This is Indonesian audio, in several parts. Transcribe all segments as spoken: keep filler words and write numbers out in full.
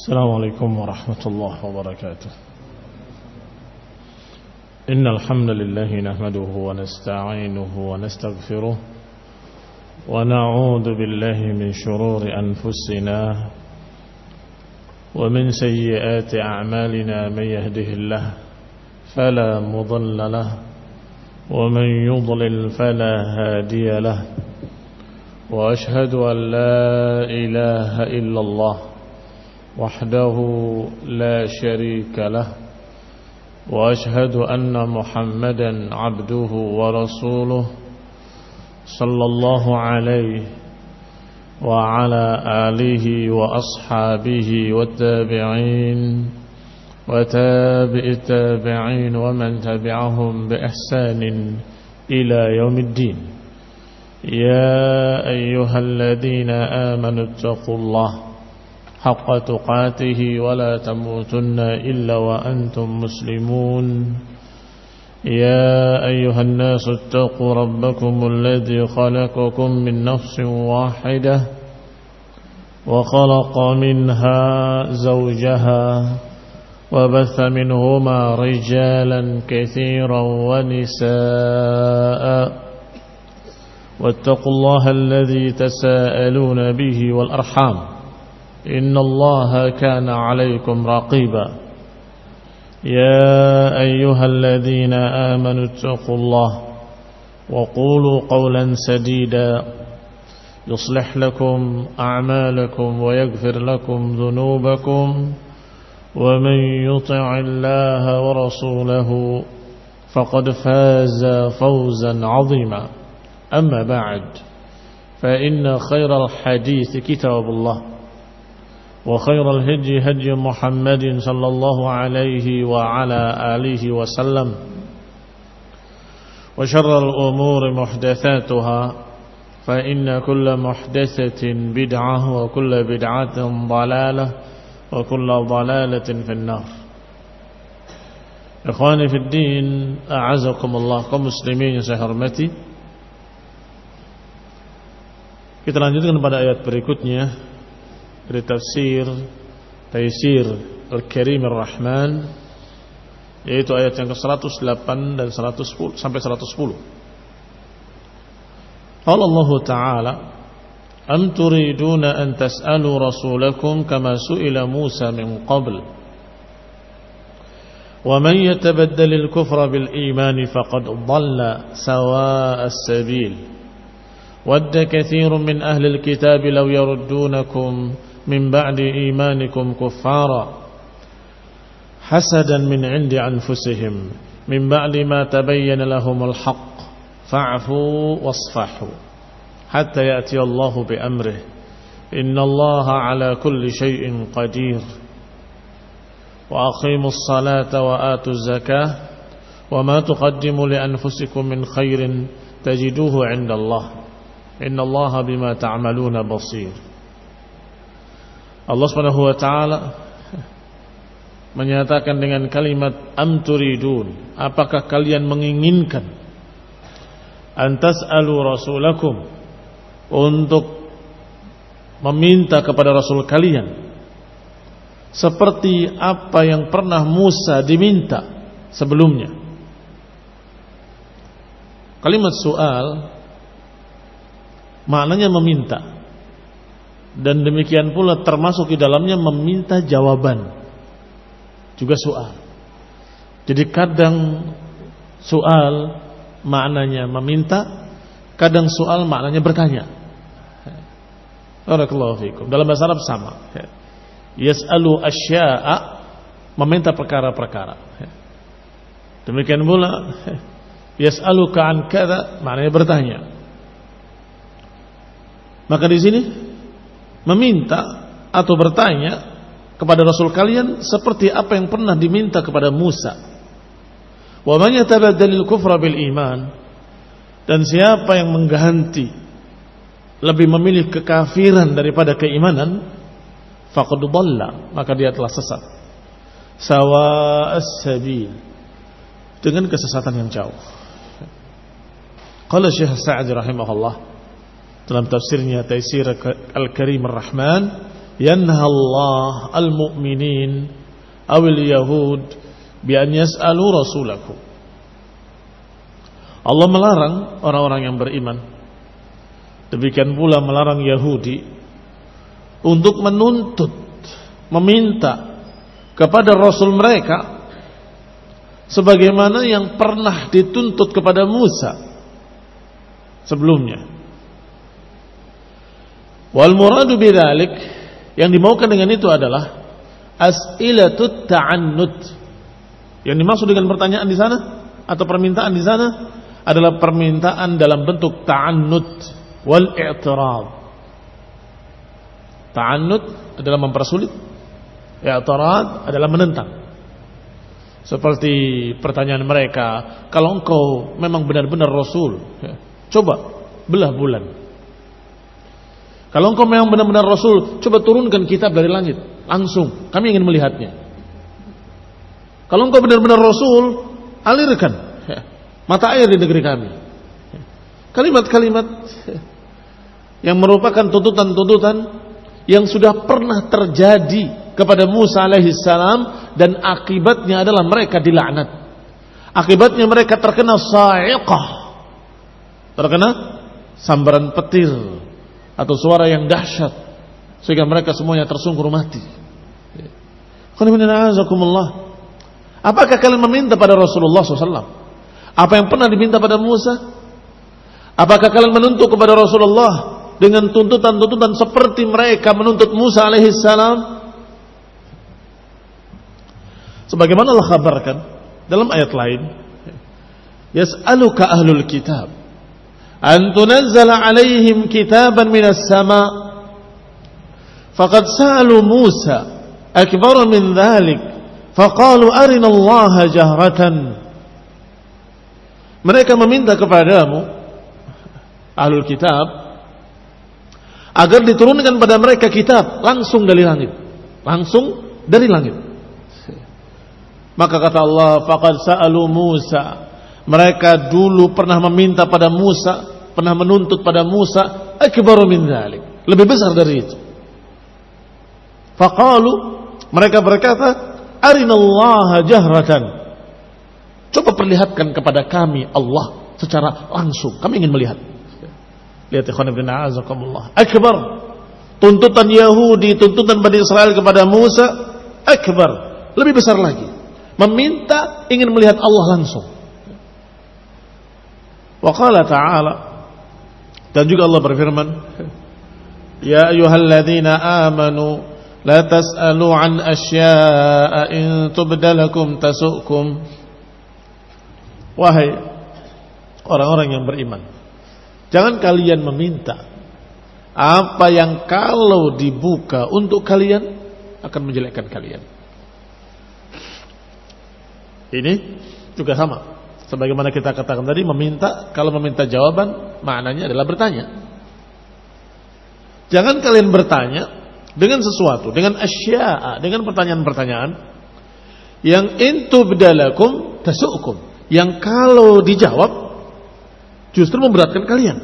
السلام عليكم ورحمة الله وبركاته. إن الحمد لله نحمده ونستعينه ونستغفره ونعوذ بالله من شرور أنفسنا ومن سيئات أعمالنا. من يهده الله فلا مضل له ومن يضلل فلا هادي له، وأشهد أن لا إله إلا الله وحده لا شريك له، وأشهد أن محمدا عبده ورسوله صلى الله عليه وعلى آله وأصحابه والتابعين وتابع التابعين ومن تبعهم بإحسان إلى يوم الدين. يا أيها الذين آمنوا اتقوا الله حق تقاته ولا تموتن إلا وأنتم مسلمون. يا أيها الناس اتقوا ربكم الذي خلقكم من نفس واحدة وخلق منها زوجها وبث منهما رجالا كثيرا ونساء، واتقوا الله الذي تساءلون به والأرحام إن الله كان عليكم رقيبا. يا أيها الذين آمنوا اتقوا الله وقولوا قولا سديدا يصلح لكم أعمالكم ويغفر لكم ذنوبكم، ومن يطع الله ورسوله فقد فاز فوزا عظيما. أما بعد، فإن خير الحديث كتاب الله، وخير الهدي هدي محمد صلى الله عليه وعلى آله وسلم، وشر الأمور محدثاتها، فإن كل محدثة بدعة وكل بدعة ضلالة وكل ضلالة في النار. Ikhwani fi din, a'azakumullah, kaum muslimin yang saya hormati. Kita lanjutkan pada ayat berikutnya dari tafsir Taysir Al-Karim Ar-Rahman, yaitu ayat yang ke seratus delapan dan seratus sepuluh sampai seratus sepuluh. Qala Allah Ta'ala: Am turiduna an tas'alu rasulakum kama su'ila Musa min qabl wa man yatabaddal al-kufra bil iman faqad dhalla sawa'a as-sabil wadda kathirun min ahli al-kitab law yaruddunakum min ba'di imanikum kuffara hasadan min 'indi anfusihim min ba'di ma tabayyana lahumul haqq fa'fu wasfahu hatta ya'ti Allahu bi amrihi innallaha 'ala kulli shay'in qadir wa aqimus salata wa atuz zakah wa ma tuqaddimu li anfusikum min khairin tajiduhu 'indallahi innallaha bima ta'maluna basir. Allah Subhanahu wa taala menyatakan dengan kalimat am turidun, apakah kalian menginginkan antas alu rasulakum, untuk meminta kepada rasul kalian seperti apa yang pernah Musa diminta sebelumnya. Kalimat soal maknanya meminta, dan demikian pula termasuk di dalamnya meminta jawaban, juga soal. Jadi kadang soal maknanya meminta, kadang soal maknanya bertanya. Barakallahu fikum. Dalam bahasa Arab sama. Yas'alu asya'a, meminta perkara-perkara. Demikian pula yas'aluka an kadza, maknanya bertanya. Maka di sini meminta atau bertanya kepada Rasul kalian seperti apa yang pernah diminta kepada Musa. Wa man yatabaddalil kufra bil iman, dan siapa yang mengganti, lebih memilih kekafiran daripada keimanan, faqad dhalla, maka dia telah sesat. Sawa'as sabil, dengan kesesatan yang jauh. Qala Syekh Sa'di rahimahullah dalam tafsirnya Taysir Al-Karim Ar-Rahman, yanha Allah al-mu'minin awil yahud bi an yas'alu rasulakum. Allah melarang orang-orang yang beriman, demikian pula melarang Yahudi untuk menuntut, meminta kepada Rasul mereka sebagaimana yang pernah dituntut kepada Musa sebelumnya. Wal muradu bidzalik, yang dimaukan dengan itu adalah as'ilatut ta'annud. Yang dimaksud dengan pertanyaan di sana atau permintaan di sana adalah permintaan dalam bentuk ta'annud wal i'tirad. Ta'annud adalah mempersulit, i'tirad adalah menentang. Seperti pertanyaan mereka, kalau engkau memang benar-benar Rasul, ya, coba belah bulan. Kalau engkau memang benar-benar Rasul, coba turunkan kitab dari langit langsung, kami ingin melihatnya. Kalau engkau benar-benar Rasul, alirkan ya, mata air di negeri kami. Kalimat-kalimat yang merupakan tuntutan-tuntutan yang sudah pernah terjadi kepada Musa alaihissalam, dan akibatnya adalah mereka dilaknat. Akibatnya mereka terkena sa'iqah, terkena sambaran petir atau suara yang dahsyat, sehingga mereka semuanya tersungkur mati. Apakah kalian meminta pada Rasulullah shallallahu alaihi wasallam apa yang pernah diminta pada Musa? Apakah kalian menuntut kepada Rasulullah dengan tuntutan-tuntutan seperti mereka menuntut Musa alaihissalam? Sebagaimana Allah kabarkan dalam ayat lain, yas'aluka ahlul kitab an tunazzala alaihim kitaban minas sama' faqad sa'alu Musa akbar min dhalik faqalu arina Allah jahratan. Mereka meminta kepadamu ahlul kitab agar diturunkan pada mereka kitab langsung dari langit, langsung dari langit. Maka kata Allah, faqad sa'alu Musa, mereka dulu pernah meminta pada Musa, pernah menuntut pada Musa akbaru min dzalik, lebih besar dari itu. Faqalu, mereka berkata, arinallaha jahratan, coba perlihatkan kepada kami Allah secara langsung, kami ingin melihat. Lihat ikhwan fillah azakumullah, akbar, tuntutan Yahudi, tuntutan Bani Israel kepada Musa akbar, lebih besar lagi, meminta ingin melihat Allah langsung. Wa qala ta'ala, dan juga Allah berfirman, ya ayyuhalladzina amanu la tas'alu an asya'a in tubda lakum tasu'kum. Wahai orang-orang yang beriman, jangan kalian meminta apa yang kalau dibuka untuk kalian akan menjelekkan kalian. Ini juga sama, sebagaimana kita katakan tadi, meminta, kalau meminta jawaban maknanya adalah bertanya. Jangan kalian bertanya dengan sesuatu, dengan asya'a, dengan pertanyaan-pertanyaan yang intubdalakum tasu'kum, yang kalau dijawab justru memberatkan kalian.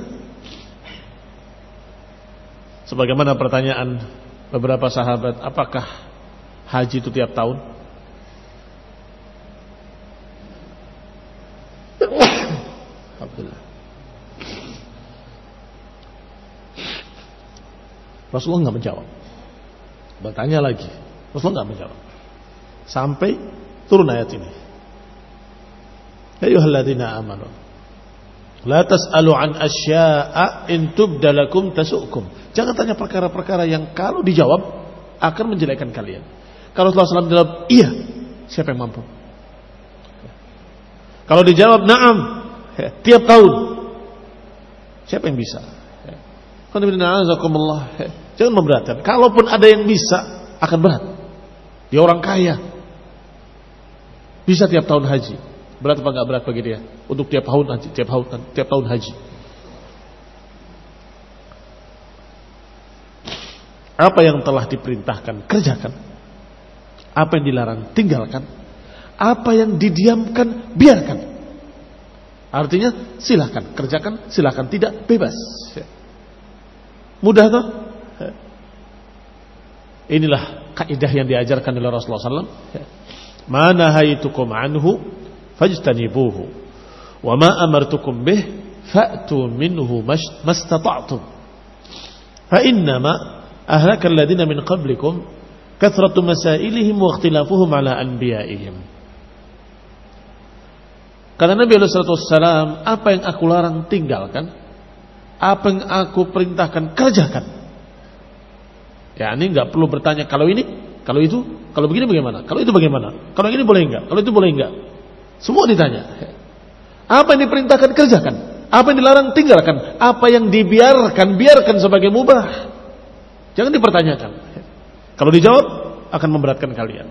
Sebagaimana pertanyaan beberapa sahabat, apakah haji itu tiap tahun? Rasulullah nggak menjawab. Bertanya lagi, Rasulullah nggak menjawab. Sampai turun ayat ini. Ya ayyuhalladzina amanu la tas'alu an asya'a in tubda lakum tasu'kum. Jangan tanya perkara-perkara yang kalau dijawab akan menjelekkan kalian. Kalau Rasulullah shallallahu alaihi wasallam jawab iya, siapa yang mampu? Kalau dijawab na'am, tiap tahun, siapa yang bisa? Jangan memberatkan. Kalaupun ada yang bisa, akan berat. Dia orang kaya, bisa tiap tahun haji. Berat apa enggak berat bagi dia? Untuk tiap tahun haji, tiap tahun, tiap tahun haji. Apa yang telah diperintahkan, kerjakan. Apa yang dilarang, tinggalkan. Apa yang didiamkan, biarkan. Artinya silahkan kerjakan, silahkan tidak, bebas. Mudah toh? Inilah kaidah yang diajarkan oleh Rasulullah sallallahu alaihi wasallam. Ma nahaitukum anhu fajtanibuhu wa ma amartukum bih fa'tu minhu mastata'tum. Fa innama ahlaka alladziina min qablikum kathratu masailihim wa ikhtilafuhum ala anbiya'ihim. Kata Nabi sallallahu alaihi wasallam, apa yang aku larang tinggalkan, apa yang aku perintahkan kerjakan. Ya, ini enggak perlu bertanya kalau ini, kalau itu, kalau begini bagaimana? Kalau itu bagaimana? Kalau ini boleh enggak? Kalau itu boleh enggak? Semua ditanya. Apa yang diperintahkan kerjakan, apa yang dilarang tinggalkan, apa yang dibiarkan biarkan sebagai mubah. Jangan dipertanyakan. Kalau dijawab akan memberatkan kalian.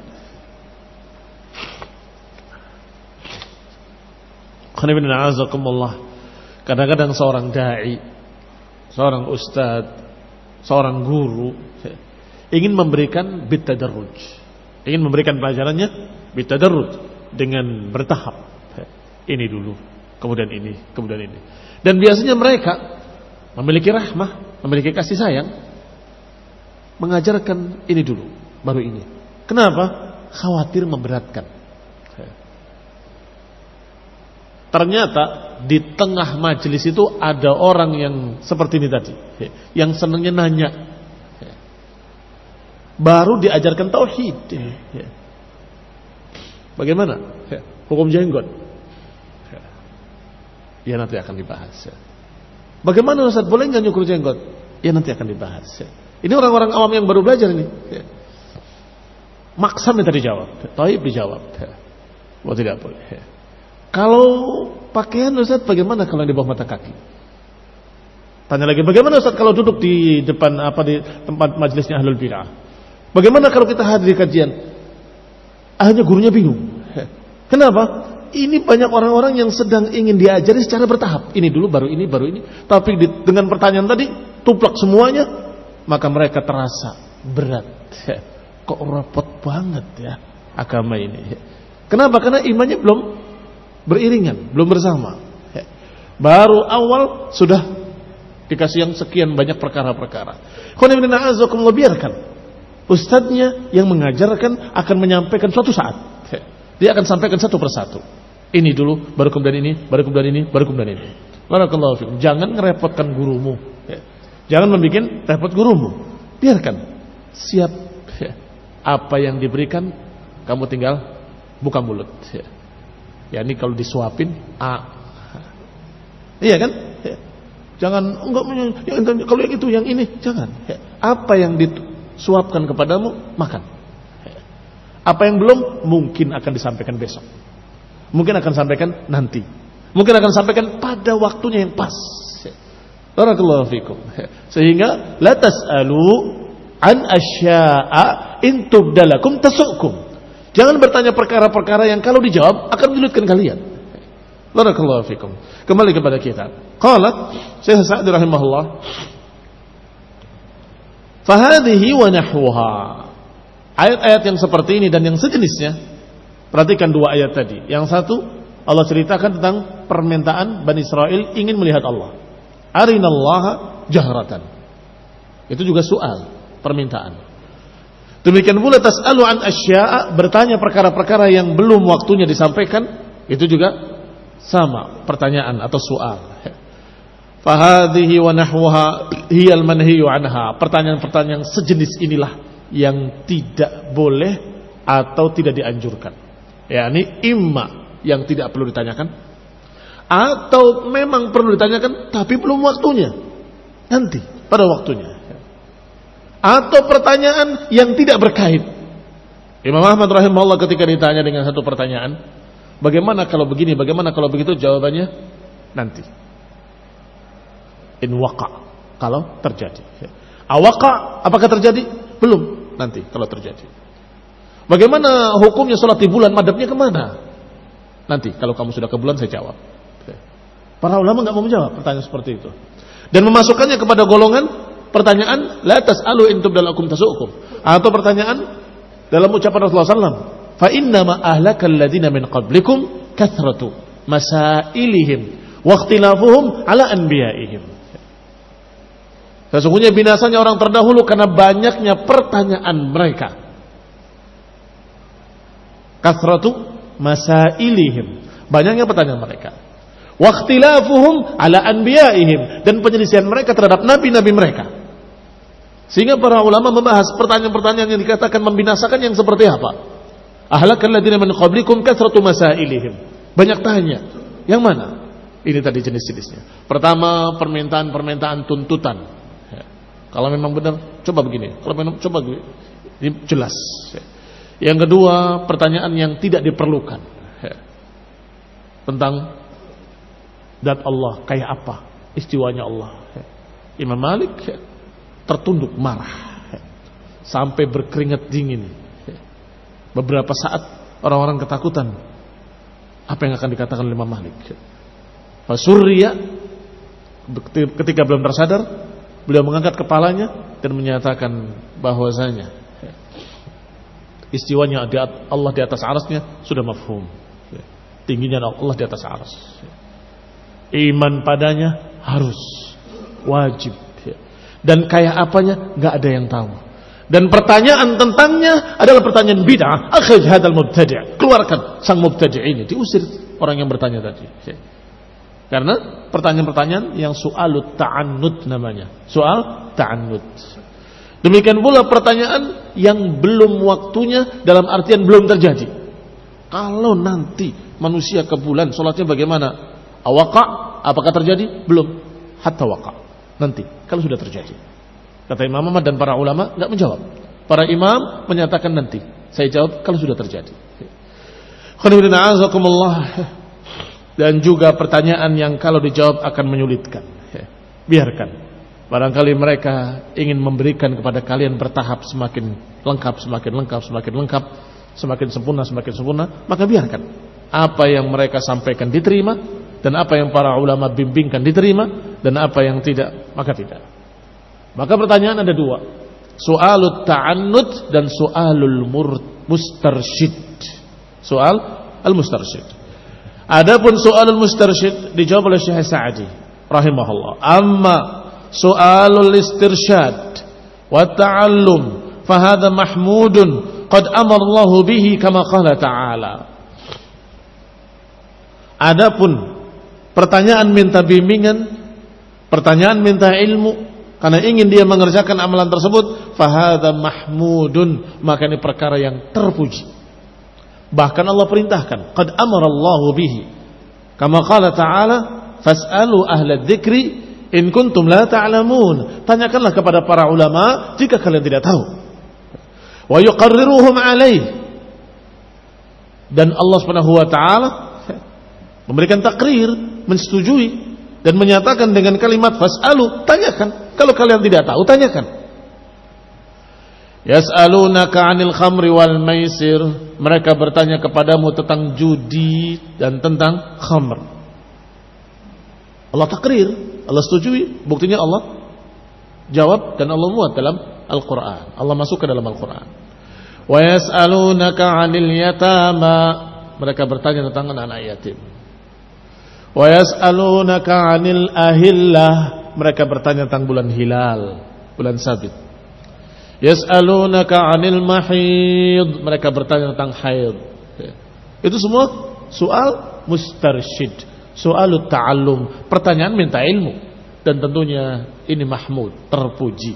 Kadang-kadang seorang dai, seorang ustadz, seorang guru ingin memberikan bitadarruj, ingin memberikan pelajarannya bitadarruj dengan bertahap. Ini dulu, kemudian ini, kemudian ini. Dan biasanya mereka memiliki rahmah, memiliki kasih sayang, mengajarkan ini dulu, baru ini. Kenapa? Khawatir memberatkan. Ternyata di tengah majelis itu ada orang yang seperti ini tadi, yang senangnya nanya. Baru diajarkan tauhid. Bagaimana hukum jenggot? Ya nanti akan dibahas. Bagaimana Ustaz, boleh nggak nyukur jenggot? Ya nanti akan dibahas. Ini orang-orang awam yang baru belajar ini. Maksa minta dijawab, taib dijawab. Oh tidak boleh. Kalau pakaian Ustaz, bagaimana kalau di bawah mata kaki? Tanya lagi, bagaimana Ustaz kalau duduk di depan apa di tempat majelisnya ahlul bidah? Bagaimana kalau kita hadir di kajian? Akhirnya gurunya bingung. Kenapa? Ini banyak orang-orang yang sedang ingin diajari secara bertahap. Ini dulu, baru ini, baru ini. Tapi di, dengan pertanyaan tadi, tuplak semuanya, maka mereka terasa berat. Kok repot banget ya agama ini. Kenapa? Karena imannya belum beriringan, belum bersama. Baru awal sudah dikasih yang sekian banyak perkara-perkara. Biarkan ustadznya yang mengajarkan akan menyampaikan suatu saat. Dia akan sampaikan satu persatu. Ini dulu, baru kemudian ini, baru kemudian ini, baru kemudian ini. Barakallahu fikum. Jangan ngerepotkan gurumu. Jangan membuat repot gurumu. Biarkan. Siap. Apa yang diberikan, kamu tinggal buka mulut. Ya ini kalau disuapin, A. Iya kan? Jangan enggak yang, kalau yang itu, yang ini, jangan. Apa yang disuapkan kepadamu, makan. Apa yang belum, mungkin akan disampaikan besok. Mungkin akan sampaikan nanti. Mungkin akan sampaikan pada waktunya yang pas. Barakallahu fikum. Sehingga la tas'alu an asya'a in tubdalakum tasukum. Jangan bertanya perkara-perkara yang kalau dijawab akan menyulitkan kalian. Barakallahu fikum. Kembali kepada kita. Qala Syekh Sa'di rahimahullah, fahadhihi wa nahwuha. Ayat-ayat yang seperti ini dan yang sejenisnya. Perhatikan dua ayat tadi. Yang satu Allah ceritakan tentang permintaan Bani Israel ingin melihat Allah. Arinallaha jahratan. Itu juga soal, permintaan. Demikian pula tas'alu an asya'a, bertanya perkara-perkara yang belum waktunya disampaikan, itu juga sama, pertanyaan atau soal. Fahadhihi wa nahwaha hiyal manhiyu anha. Pertanyaan-pertanyaan sejenis inilah yang tidak boleh atau tidak dianjurkan. yakni imma yang tidak perlu ditanyakan, atau memang perlu ditanyakan tapi belum waktunya, nanti pada waktunya, atau pertanyaan yang tidak berkait. Imam Ahmad rahimahullah ketika ditanya dengan satu pertanyaan, bagaimana kalau begini, bagaimana kalau begitu, jawabannya nanti. In waqa, kalau terjadi. Awaqa, apakah terjadi? Belum, nanti kalau terjadi. Bagaimana hukumnya sholat di bulan, madhabnya kemana? Nanti kalau kamu sudah ke bulan saya jawab. Para ulama nggak mau menjawab pertanyaan seperti itu, dan memasukkannya kepada golongan pertanyaan la tas'alu in tubdalakum tasukum, atau pertanyaan dalam ucapan Rasulullah sallallahu alaihi wasallam, fa inna ma ahlakal ladzina min qablikum kathratu masailihim wa ikhtilafuhum ala anbiya'ihim. Sesungguhnya binasanya orang terdahulu karena banyaknya pertanyaan mereka. Kathratu masailihim, banyaknya pertanyaan mereka. Waqtilafuhum ala anbiyaihim, dan penyelisihan mereka terhadap nabi-nabi mereka. Sehingga para ulama membahas pertanyaan-pertanyaan yang dikatakan membinasakan yang seperti apa. Ahlakal ladzina min qablikum kathratu masailihim. Banyak tanya. Yang mana? Ini tadi jenis-jenisnya. Pertama, permintaan-permintaan tuntutan. Ya. Kalau memang benar, coba begini. Kalau memang coba begini. Ini jelas. Ya. Yang kedua, pertanyaan yang tidak diperlukan. Ya. Tentang zat Allah, kayak apa istiwanya Allah. Ya. Imam Malik ya, tertunduk marah. Ya. Sampai berkeringat dingin. Ya. Beberapa saat orang-orang ketakutan. Apa yang akan dikatakan oleh Imam Malik? Ya. Fasurriya, ketika belum tersadar, beliau mengangkat kepalanya dan menyatakan bahwasanya istiwanya Allah di atas arasnya sudah mafhum, tingginya Allah di atas aras, iman padanya harus wajib, dan kayak apanya nggak ada yang tahu, dan pertanyaan tentangnya adalah pertanyaan bid'ah. Akhrij hadzal mubtadi', keluarkan sang mubtadi' ini, diusir orang yang bertanya tadi. Karena pertanyaan-pertanyaan yang soal ta'annud namanya. Soal ta'annud. Demikian pula pertanyaan yang belum waktunya, dalam artian belum terjadi. Kalau nanti manusia ke bulan, sholatnya bagaimana? Awaqa, apakah terjadi? Belum. Hatta waqa. Nanti, kalau sudah terjadi. Kata Imam Ahmad dan para ulama enggak menjawab. Para imam menyatakan nanti. Saya jawab kalau sudah terjadi. Khairuddin azakumullah. Dan juga pertanyaan yang kalau dijawab akan menyulitkan. Biarkan. Barangkali mereka ingin memberikan kepada kalian bertahap, semakin lengkap, semakin lengkap, semakin lengkap, semakin sempurna, semakin sempurna. Maka biarkan. Apa yang mereka sampaikan diterima, dan apa yang para ulama bimbingkan diterima, dan apa yang tidak, maka tidak. Maka pertanyaan ada dua. Soalut ta'annud dan soalul mustarsyid. Soal al-mustarsyid. Adapun soalul mustarsyid dijawab oleh Syekh Sa'di rahimahullah. Amma soalul istirsyad wa ta'allum fahadha mahmudun qad amara Allah bihi kama qala ta'ala. Adapun pertanyaan minta bimbingan, pertanyaan minta ilmu karena ingin dia mengerjakan amalan tersebut, fahadha mahmudun, maka ini perkara yang terpuji. Bahkan Allah perintahkan, qad amara Allahu bihi. Kama qala ta'ala, fas'alu ahla dzikri in kuntum la ta'lamun. Tanyakanlah kepada para ulama jika kalian tidak tahu. Wa yuqarriruhum alaih. Dan Allah Subhanahu wa taala memberikan takrir, mensetujui dan menyatakan dengan kalimat fas'alu, tanyakan. Kalau kalian tidak tahu, tanyakan. Yas'alunaka 'anil khamri wal maisir. Mereka bertanya kepadamu tentang judi dan tentang khamr. Allah takrir, Allah setujui, buktinya Allah jawab dan Allah muat dalam Al-Qur'an. Allah masuk ke dalam Al-Qur'an. Wa yas'alunaka 'anil yatama. Mereka bertanya tentang anak yatim. Wa yas'alunaka 'anil ahillah. Mereka bertanya tentang bulan hilal, bulan sabit. Yas'alunaka 'anil mahid. Mereka bertanya tentang haid. Itu semua soal mustarsyid, soal ta'allum, pertanyaan minta ilmu, dan tentunya ini mahmud, terpuji.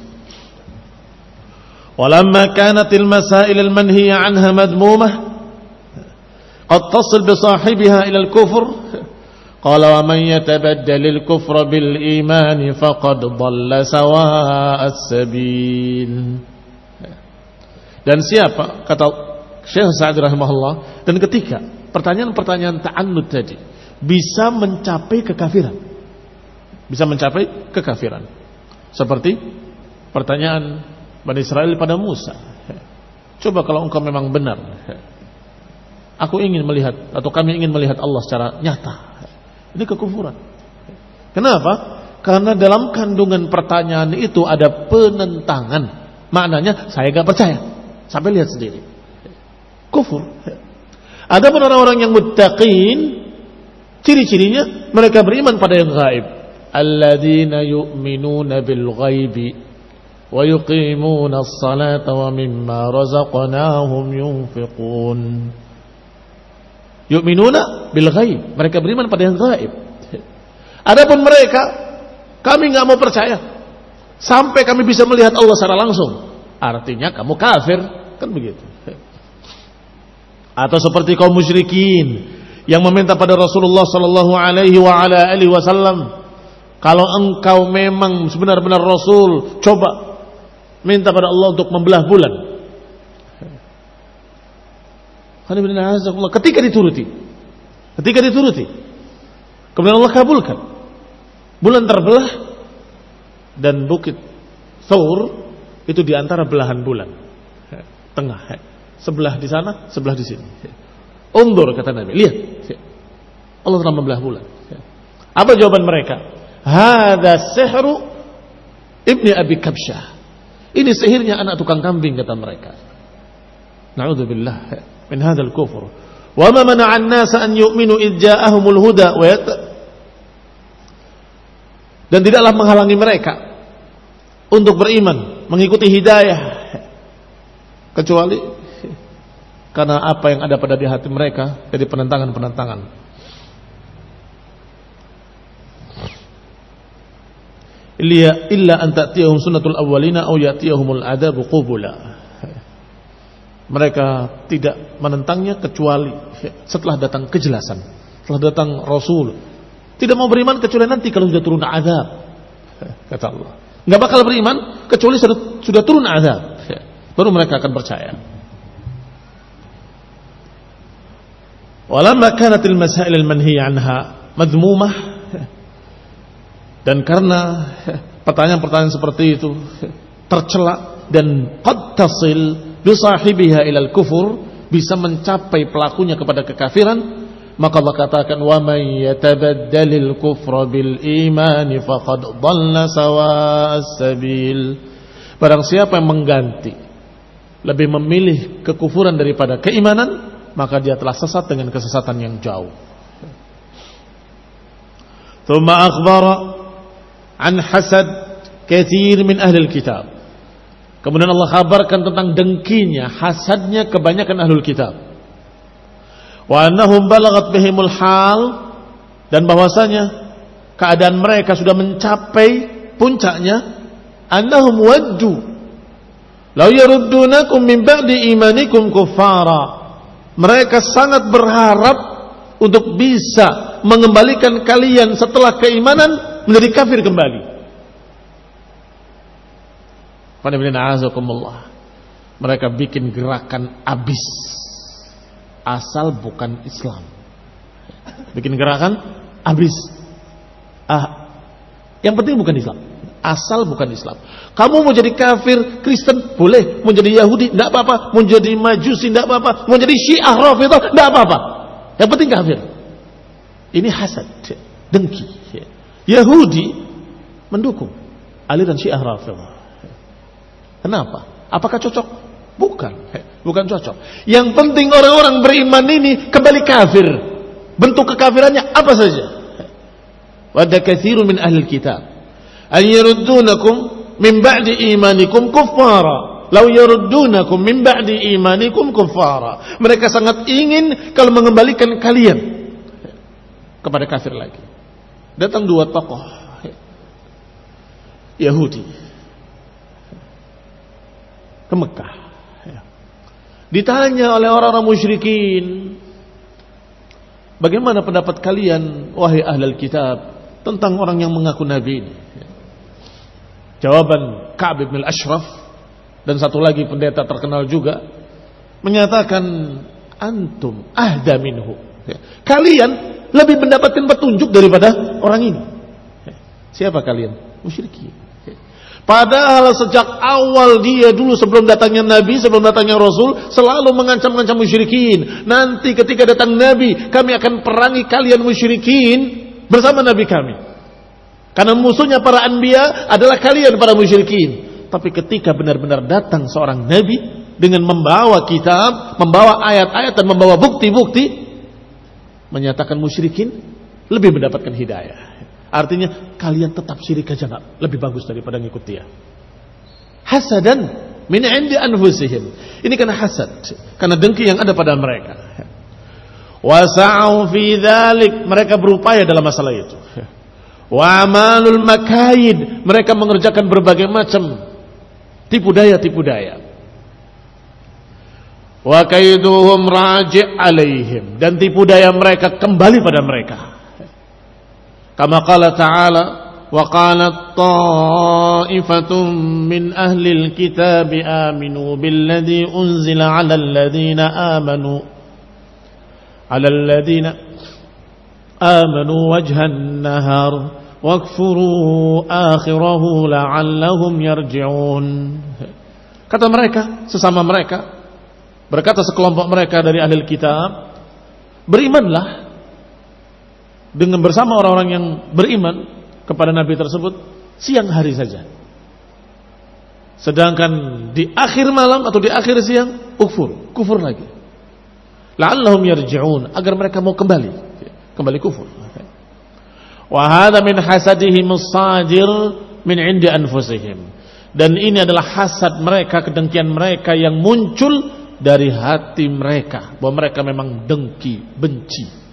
Walamma kanatil masail al-manhiya 'anha madmumah qad tasil bi sahibiha ila al-kufr qala wa man yatabaddal al-kufra bil iman faqad dhalla sawa'a as-sabil. Dan siapa, kata Syekh Sa'di rahimahullah, dan ketika pertanyaan-pertanyaan ta'annud tadi bisa mencapai kekafiran, bisa mencapai kekafiran, seperti pertanyaan Bani Israel pada Musa, coba kalau engkau memang benar, aku ingin melihat, atau kami ingin melihat Allah secara nyata. Ini kekufuran. Kenapa? Karena dalam kandungan pertanyaan itu ada penentangan. Maknanya saya gak percaya, sampai lihat sendiri. Kufur. Adapun orang-orang yang muttaqin, ciri-cirinya mereka beriman pada yang gaib. alladzina yu'minuna bil ghaibi wa yuqimuna as-salata wa mimma razaqnahum yunfiqun. Yu'minuna bil ghaib, mereka beriman pada yang gaib. Adapun mereka, kami enggak mau percaya sampai kami bisa melihat Allah secara langsung. Artinya kamu kafir, kan begitu. Atau seperti kaum musyrikin yang meminta pada Rasulullah sallallahu alaihi wa ala alihi wasallam, kalau engkau memang benar-benar Rasul, coba minta pada Allah untuk membelah bulan. Ketika dituruti, ketika dituruti, kemudian Allah kabulkan. Bulan terbelah dan bukit Thawr itu di antara belahan bulan, tengah, sebelah di sana, sebelah di sini. Undur, kata Nabi, lihat, Allah telah membelah bulan. Apa jawaban mereka? Hada sihru ibni Abi Kabsyah. Ini sihirnya anak tukang kambing, kata mereka. Na'udzubillah min hadzal kufur. Wa ma mana'a an-nasa an yu'minu idh ja'ahumul huda wa yat. Dan tidaklah menghalangi mereka untuk beriman, mengikuti hidayah, kecuali karena apa yang ada pada di hati mereka dari penentangan-penentangan. Illa illa an ta'tiyahum sunnatul awwalina aw ya'tiyahumul adabu qubula. Mereka tidak menentangnya kecuali setelah datang kejelasan, setelah datang Rasul. Tidak mau beriman kecuali nanti kalau sudah turun azab, kata Allah. Enggak bakal beriman kecuali sudah, sudah turun azab, baru mereka akan percaya. Walamma kanatil masail al-manhiya anha madhmumah, dan karena pertanyaan-pertanyaan seperti itu tercela dan qad tasil bi sahibiha ila al-kufur, bisa mencapai pelakunya kepada kekafiran, maka Allah katakan wa may yatabaddalil kufra bil iman faqad dhalla sawa'as sabil. Barang siapa yang mengganti, lebih memilih kekufuran daripada keimanan, maka dia telah sesat dengan kesesatan yang jauh. Thumma akhbara an hasad katsir min ahli kitab. Kemudian Allah kabarkan tentang dengkinya, hasadnya kebanyakan ahlul kitab. Wa annahum balagat bihimul hal, dan bahwasanya keadaan mereka sudah mencapai puncaknya, annahum waddu law yaruddunakum min ba'di imanikum kuffara. Mereka sangat berharap untuk bisa mengembalikan kalian setelah keimanan menjadi kafir kembali. Mereka bikin gerakan abis asal bukan Islam. Bikin gerakan abis, ah, yang penting bukan Islam, asal bukan Islam. Kamu mau jadi kafir Kristen boleh, mau jadi Yahudi tidak apa-apa, mau jadi Majusi tidak apa-apa, mau jadi Syiah Rafidhah tidak apa-apa, yang penting kafir. Ini hasad, dengki. Yahudi mendukung aliran Syiah Rafidhah. Kenapa? Apakah cocok? Bukan, bukan cocok. Yang penting orang-orang beriman ini kembali kafir. Bentuk kekafirannya apa saja. Wadda katsirun min ahli kitab an yaruddunakum min ba'di imanikum kuffara. Law yaruddunakum min ba'di imanikum kuffara. Mereka sangat ingin kalau mengembalikan kalian kepada kafir lagi. Datang dua tokoh Yahudi ke Mekah. Ditanya oleh orang-orang musyrikin, bagaimana pendapat kalian wahai ahlul kitab tentang orang yang mengaku nabi ini? Jawaban Ka'b bin al-Ashraf dan satu lagi pendeta terkenal juga menyatakan, antum ahda minhu. Kalian lebih mendapatkan petunjuk daripada orang ini. Siapa kalian? Musyrikin. Padahal sejak awal dia dulu sebelum datangnya Nabi, sebelum datangnya Rasul, selalu mengancam-ngancam musyrikin. Nanti ketika datang Nabi, kami akan perangi kalian musyrikin bersama Nabi kami. Karena musuhnya para anbiya adalah kalian para musyrikin. Tapi ketika benar-benar datang seorang Nabi dengan membawa kitab, membawa ayat-ayat dan membawa bukti-bukti, menyatakan musyrikin lebih mendapatkan hidayah. Artinya kalian tetap syirik aja nggak lebih bagus daripada ngikut dia. Hasadan min 'indi anfusihim. Ini karena hasad, karena dengki yang ada pada mereka. Wasa'u fi dzalik, mereka berupaya dalam masalah itu. Wa amalul makaid, mereka mengerjakan berbagai macam tipu daya tipu daya. Wa kaiduhum raji' alaihim, dan tipu daya mereka kembali pada mereka. Kama qala ta'ala, wa qalat ta'ifatun min ahlil kitab aminu billadhi unzila 'alal ladzina amanu 'alal ladzina amanu wajhan nahar wakfuru akhirahu la'allahum yarji'un. Kata mereka, sesama mereka, berkata sekelompok mereka dari ahli kitab, berimanlah dengan bersama orang-orang yang beriman kepada Nabi tersebut siang hari saja. Sedangkan di akhir malam atau di akhir siang kufur, kufur lagi. La'allahum yarji'un, agar mereka mau kembali, kembali kufur. Wa hadza min hasadihim as-sadir min 'indi anfusihim. Dan ini adalah hasad mereka, kedengkian mereka yang muncul dari hati mereka, bahwa mereka memang dengki, benci.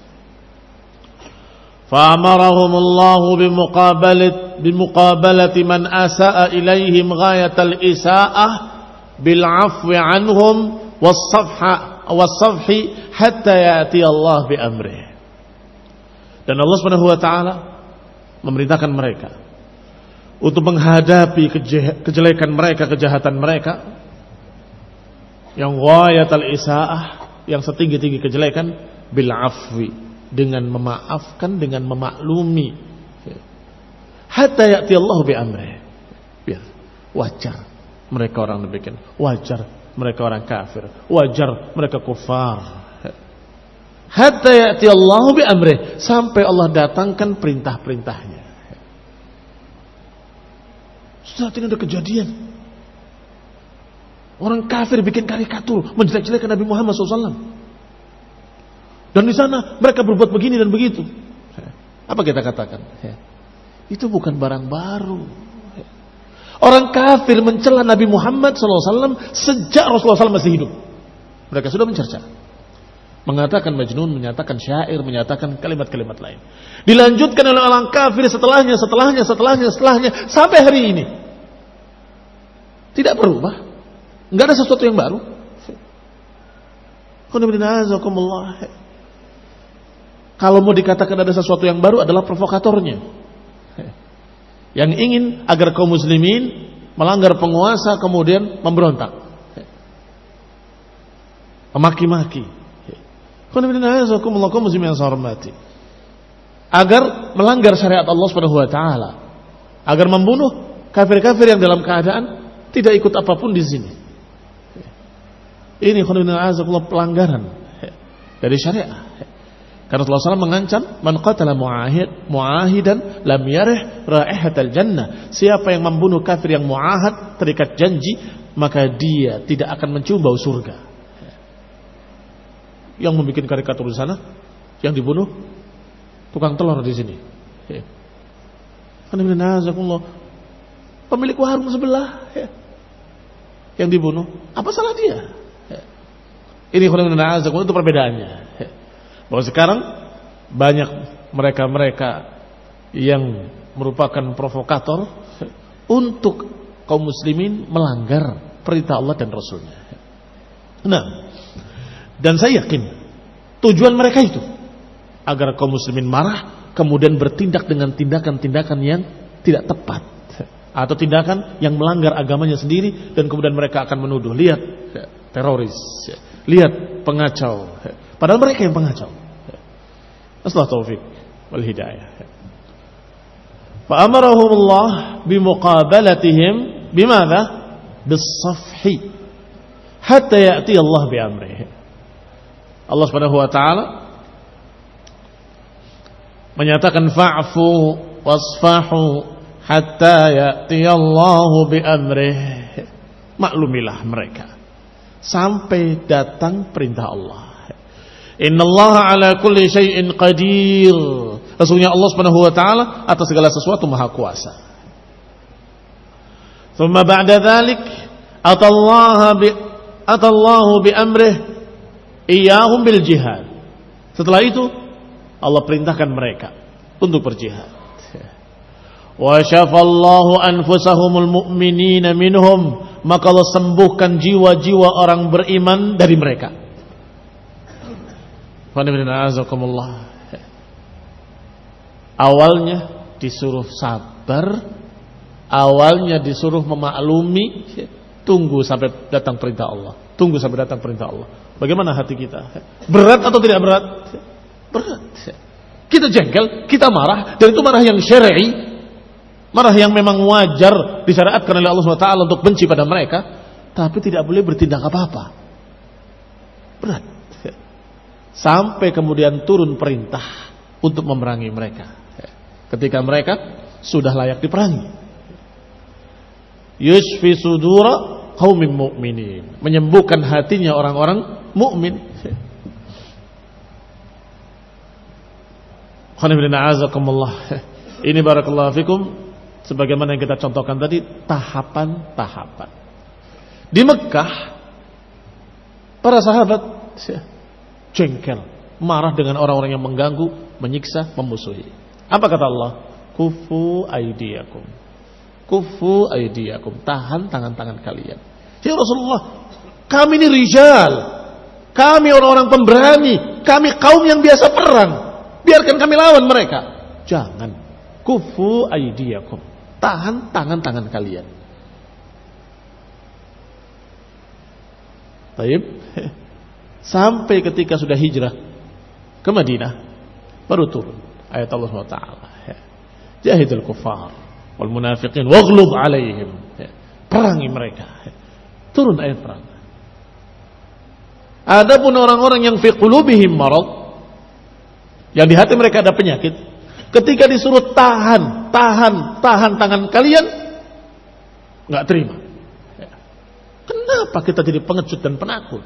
فأمرهم الله بمقابلة بمقابلة من أساء إليهم غاية الإساءة بالعفو عنهم والصفح والصفح حتى يأتي الله بأمره. Dan Allah Subhanahu wa taala memerintahkan mereka untuk menghadapi kejelekan mereka, kejahatan mereka yang ghayatul isaah, yang setinggi-tinggi kejelekan, bil afwi, dengan memaafkan, dengan memaklumi. Hatta ya'ti Allah bi amri. Biar wajar mereka orang demikian, wajar mereka orang kafir, wajar mereka kufar. Hatta ya'ti Allah bi amri, sampai Allah datangkan perintah-perintahnya. Saat ini ada kejadian, orang kafir bikin karikatur menjelek-jelekan Nabi Muhammad shallallahu alaihi wasallam. Dan di sana mereka berbuat begini dan begitu. Apa kita katakan? Itu bukan barang baru. Orang kafir mencela Nabi Muhammad shallallahu alaihi wasallam sejak Rasulullah shallallahu alaihi wasallam masih hidup. Mereka sudah mencerca, mengatakan majnun, menyatakan syair, menyatakan kalimat-kalimat lain. Dilanjutkan oleh orang kafir setelahnya, setelahnya, setelahnya, setelahnya, sampai hari ini. Tidak berubah. Enggak ada sesuatu yang baru. Kalau mau dikatakan ada sesuatu yang baru adalah provokatornya, yang ingin agar kaum muslimin melanggar penguasa kemudian memberontak, memaki-maki, agar melanggar syariat Allah Subhanahu wa taala, agar membunuh kafir-kafir yang dalam keadaan tidak ikut apapun di sini. Ini pelanggaran dari syariat. Karena Rasulullah shallallahu alaihi wasallam mengancam, man qatala mu'ahid mu'ahidan lam yarih raihatal jannah. Siapa yang membunuh kafir yang mu'ahad, terikat janji, maka dia tidak akan mencium bau surga. Yang membuat karikatur di sana, yang dibunuh tukang telur di sini. Pemilik warung sebelah yang dibunuh, apa salah dia? Ini itu perbedaannya. Bahwa sekarang banyak mereka-mereka yang merupakan provokator untuk kaum muslimin melanggar perintah Allah dan Rasulnya. Nah, dan saya yakin tujuan mereka itu agar kaum muslimin marah, kemudian bertindak dengan tindakan-tindakan yang tidak tepat, atau tindakan yang melanggar agamanya sendiri, dan kemudian mereka akan menuduh, lihat teroris, lihat pengacau, padahal mereka yang pengacau. Nasallahu taufiq wal hidayah. Fa amarahumullah bimuqabalatihim bimadha? Bis-safhi hatta ya'ti Allah bi amrihi. Allah Subhanahu wa taala menyatakan fa'fu wasfahu hatta ya'ti Allah bi amrihi. Maklumilah mereka sampai datang perintah Allah. Innallaha ala kulli syai'in qadir. Sesungguhnya Allah Subhanahu wa taala atas segala sesuatu maha kuasa. Thumma ba'da dzalik atallaha bi atallahu bi amrih iyyahum bil jihad. Setelah itu Allah perintahkan mereka untuk berjihad. Wa syafallahu anfusahumul mu'minina minhum, maka Allah sembuhkan jiwa-jiwa orang beriman dari mereka. Awalnya disuruh sabar, awalnya disuruh memaklumi, tunggu sampai datang perintah Allah. Tunggu sampai datang perintah Allah. Bagaimana hati kita? Berat atau tidak berat? Berat. Kita jengkel, kita marah, dan itu marah yang syar'i, marah yang memang wajar disyariatkan oleh Allah subhanahu wa taala untuk benci pada mereka, tapi tidak boleh bertindak apa-apa. Berat. Sampai kemudian turun perintah untuk memerangi mereka. Ketika mereka sudah layak diperangi. Yushfi sudura qaumin mu'minin, menyembuhkan hatinya orang-orang mukmin. Ini barakallahu fikum, sebagaimana yang kita contohkan tadi, tahapan-tahapan. Di Mekah para sahabat jengkel, marah dengan orang-orang yang mengganggu, menyiksa, memusuhi. Apa kata Allah? Kufu aidiyakum. Kufu aidiyakum, tahan tangan-tangan kalian. Ya Rasulullah, kami ini rijal, kami orang-orang pemberani, kami kaum yang biasa perang, biarkan kami lawan mereka. Jangan. Kufu aidiyakum, tahan tangan-tangan kalian. Baik. Sampai ketika sudah hijrah ke Madinah, baru turun ayat Allah subhanahu wa taala. Jahidul kuffar wal munafiqin waghlub alaihim. Perangi mereka. Turun ayat perang. Adapun orang-orang yang fi qulubihim marad, yang di hati mereka ada penyakit, ketika disuruh tahan, tahan, tahan tangan kalian, enggak terima. Kenapa kita jadi pengecut dan penakut?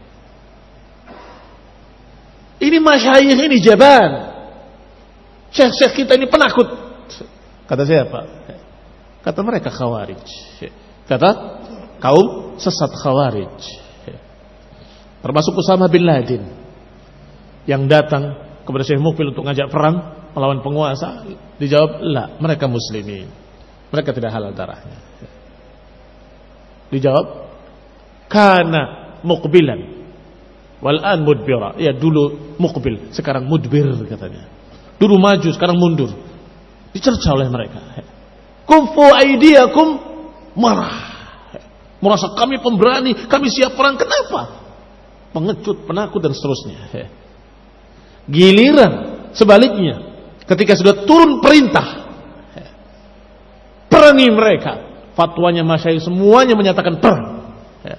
Ini masyayikh, ini jaban. Syekh-syekh kita ini penakut. Kata siapa? Kata mereka Khawarij. Kata kaum sesat Khawarij. Termasuk Usama bin Laden yang datang kepada Syekh Mukbil untuk ngajak perang melawan penguasa. Dijawab, "La, mereka muslimin. Mereka tidak halal darahnya." Dijawab, "Kana muqbilan wal'an mudbira." Ya, dulu muqbil, sekarang mudbir katanya. Dulu maju, sekarang mundur. Dicerca oleh mereka. Kufu aidiyakum, marah. Merasa kami pemberani, kami siap perang. Kenapa? Pengecut, penakut dan seterusnya. Giliran sebaliknya, ketika sudah turun perintah perangi mereka, fatwanya masyayikh semuanya menyatakan perang.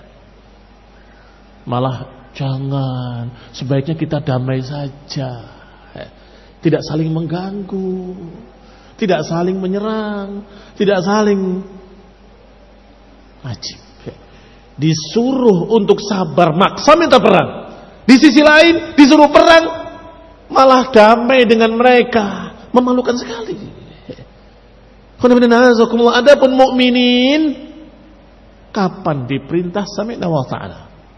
Malah jangan, sebaiknya kita damai saja, tidak saling mengganggu, tidak saling menyerang, tidak saling wajib. Disuruh untuk sabar, maksa minta perang. Di sisi lain disuruh perang, malah damai dengan mereka. Memalukan sekali. Adapun mukminin, kapan diperintah sami'na wa ta'ala?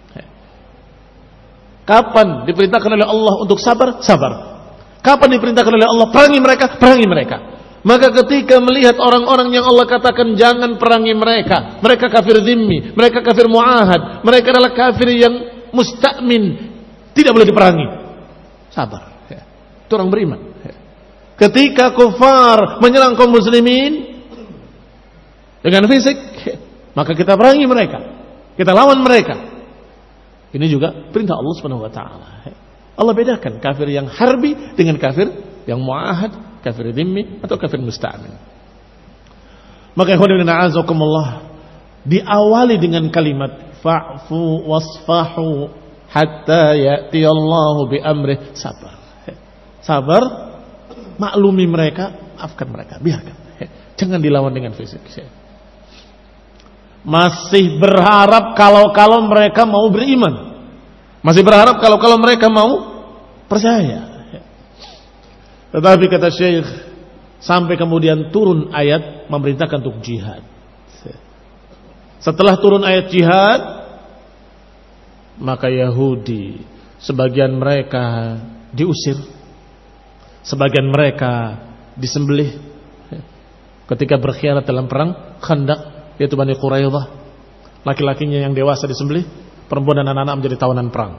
Kapan diperintahkan oleh Allah untuk sabar? Sabar. Kapan diperintahkan oleh Allah perangi mereka? Perangi mereka. Maka ketika melihat orang-orang yang Allah katakan jangan perangi mereka, mereka kafir dhimmi, mereka kafir mu'ahad, mereka adalah kafir yang musta'min, tidak boleh diperangi. Sabar. Itu orang beriman. Ketika kufar menyerang kaum muslimin dengan fisik, maka kita perangi mereka, kita lawan mereka. Ini juga perintah Allah Subhanahu wa taala. Allah bedakan kafir yang harbi dengan kafir yang mu'ahad, kafir dhimmi atau kafir musta'min. Maka ikhwan a'azakumullah, diawali dengan kalimat fa'fu wasfahu hatta ya'ti Allahu bi amrih. Sabar. Sabar, maklumi mereka, maafkan mereka, biarkan. Jangan dilawan dengan fisik. Masih berharap kalau-kalau mereka mau beriman. Masih berharap kalau-kalau mereka mau percaya. Tetapi kata Syekh, sampai kemudian turun ayat memerintahkan untuk jihad. Setelah turun ayat jihad, maka Yahudi sebagian mereka diusir, sebagian mereka disembelih ketika berkhianat dalam perang Khandaq, yaitu Bani Quraidah. Laki-lakinya yang dewasa disembelih, perempuan dan anak-anak menjadi tawanan perang.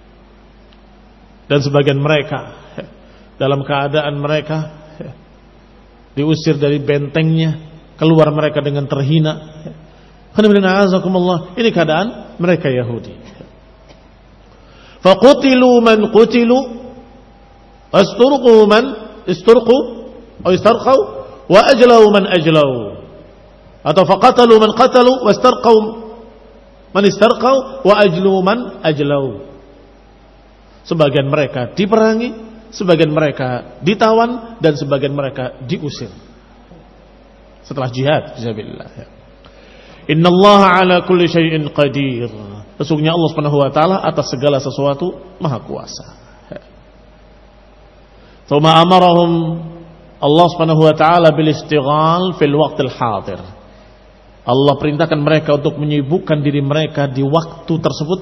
Dan sebagian mereka dalam keadaan mereka diusir dari bentengnya, keluar mereka dengan terhina. Ini keadaan mereka Yahudi. Faqutilu man qutilu, asturqu man isturqu, atau istarqu, wa ajlau man ajlau. Atau faqatalu man qatalu, wastarqu man istarqu, wa ajlu man ajlau. Sebagian mereka diperangi, sebagian mereka ditawan, dan sebagian mereka diusir setelah jihad fisabilillah. Innallaha ala kulli syai'in qadir. Sesungguhnya Allah Subhanahu wa taala atas segala sesuatu maha kuasa. Tsumma amarahum Allah Subhanahu wa taala bil istighal fil waqtil hadir. Allah perintahkan mereka untuk menyibukkan diri mereka di waktu tersebut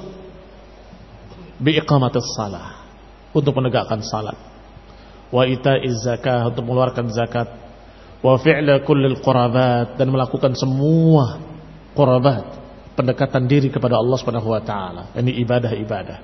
bi iqamatis shalah, untuk menegakkan salat, wa ita'iz zakah, untuk mengeluarkan zakat, wa fi'la kullil qurabat, dan melakukan semua qurabat, pendekatan diri kepada Allah Subhanahu wa taala, ini ibadah-ibadah.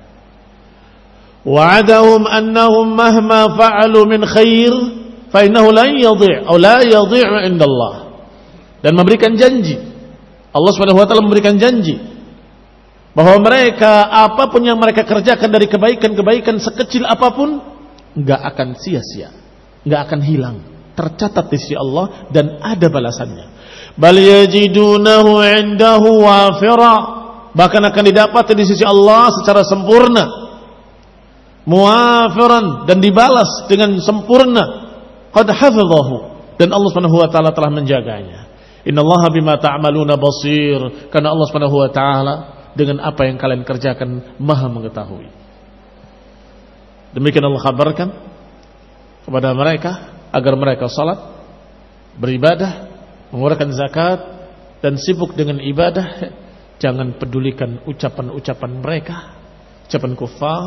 Wa'adahum annahum mahma fa'alu min khair fa innahu la yadhi' aw la yadhi'u 'inda Allah. Dan memberikan janji, Allah Subhanahu wa taala memberikan janji bahwa mereka apapun yang mereka kerjakan dari kebaikan-kebaikan sekecil apapun enggak akan sia-sia, enggak akan hilang, tercatat di sisi Allah dan ada balasannya. Bal yajidunahu 'indahu wafira, bahkan akan didapati di sisi Allah secara sempurna, muwafiran, dan dibalas dengan sempurna. Qad hafizahu, dan Allah Subhanahu wa taala telah menjaganya. Innallaha bima ta'maluna basir, karena Allah Subhanahu wa taala dengan apa yang kalian kerjakan maha mengetahui. Demikian Allah kabarkan kepada mereka agar mereka salat, beribadah, mengeluarkan zakat, dan sibuk dengan ibadah. Jangan pedulikan ucapan-ucapan mereka, ucapan kufar.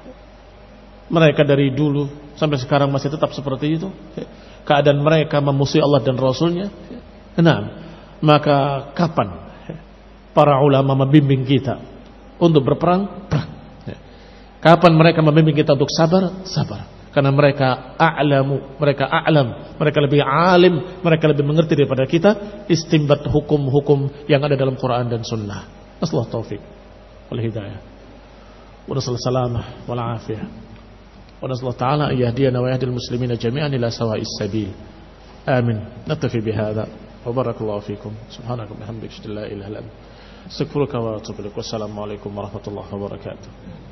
Mereka dari dulu sampai sekarang masih tetap seperti itu. Keadaan mereka memusuhi Allah dan Rasulnya. Nah, maka kapan para ulama membimbing kita untuk berperang? Perang. Kapan mereka membimbing kita untuk sabar? Sabar. Karena mereka a'lamu, mereka a'lam, mereka lebih alim, mereka lebih mengerti daripada kita istinbat hukum-hukum yang ada dalam Quran dan Sunnah. Nasallahu taufiq wal hidayah. Wa nasallahu salamah wal afiyah. Wa nasallahu ta'ala yahdiyana wa yahdil muslimina jami'an ila sawa'is sabil. Amin. Naktafi bihadza. Wa barakallahu fikum. Subhanaka wa bihamdika, la ilaha illa anta, astaghfiruka wa atubu ilaik. Wassalamu alaikum warahmatullahi wabarakatuh.